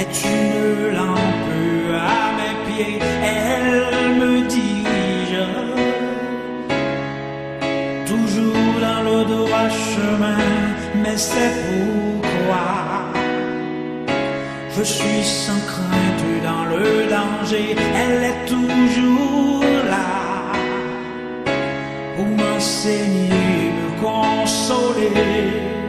est une lampe à mes pieds, elle me dirige toujours dans le droit chemin, mais c'est pourquoi je suis sans crainte dans le danger, elle est toujours là pour m'enseigner, me consoler.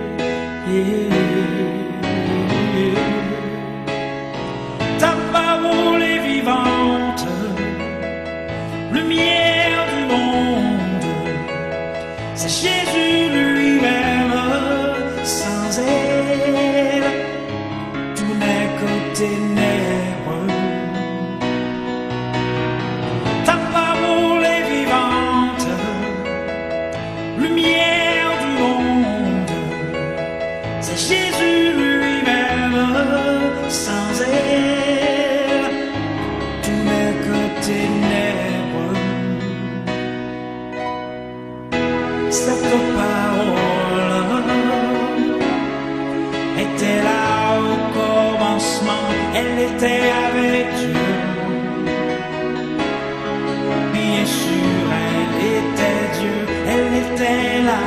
Ta parole est vivante, lumière du monde, c'est Jésus lui-même, sans elle, tout n'est que ténèbres. Ta parole est vivante, lumière du monde, c'est Jésus lui-même, sans elle, tout n'est que ténèbres. Cette parole était là au commencement, elle était avec Dieu. Bien sûr, elle était Dieu, elle était la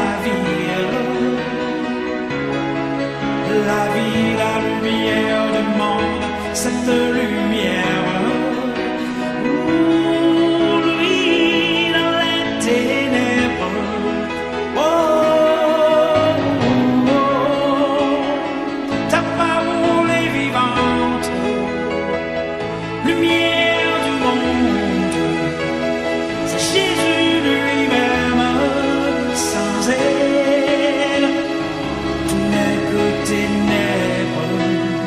vie, la lumière du monde, cette lumière. Lui dans les ténèbres. Ta parole est vivante, lumière du monde, c'est Jésus lui-même, sans elle, tout n'est que ténèbres.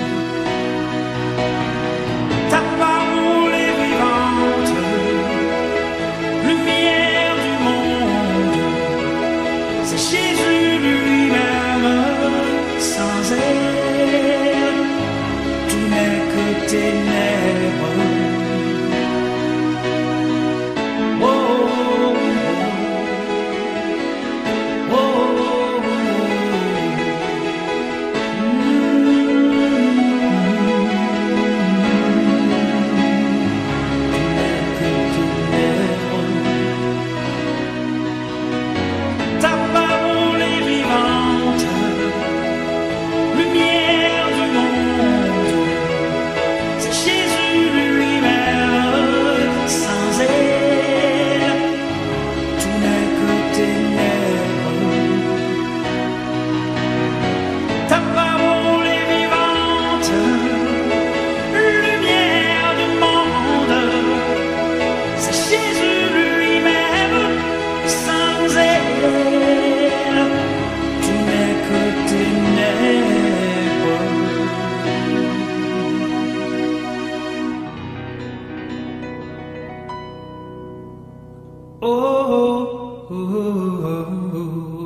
Ta parole est vivante, lumière du monde, c'est Jésus lui-même, sans elle, tout n'est que ténèbres. Oh, oh, oh, ta parole est vivante, lumière du monde, c'est Jésus lui-même, sans elle, tout n'est que ténèbres. Ta parole est vivante, lumière du monde, c'est Jésus lui-même, sans elle, tout n'est que ténèbres. Oh, oh, oh, oh, oh.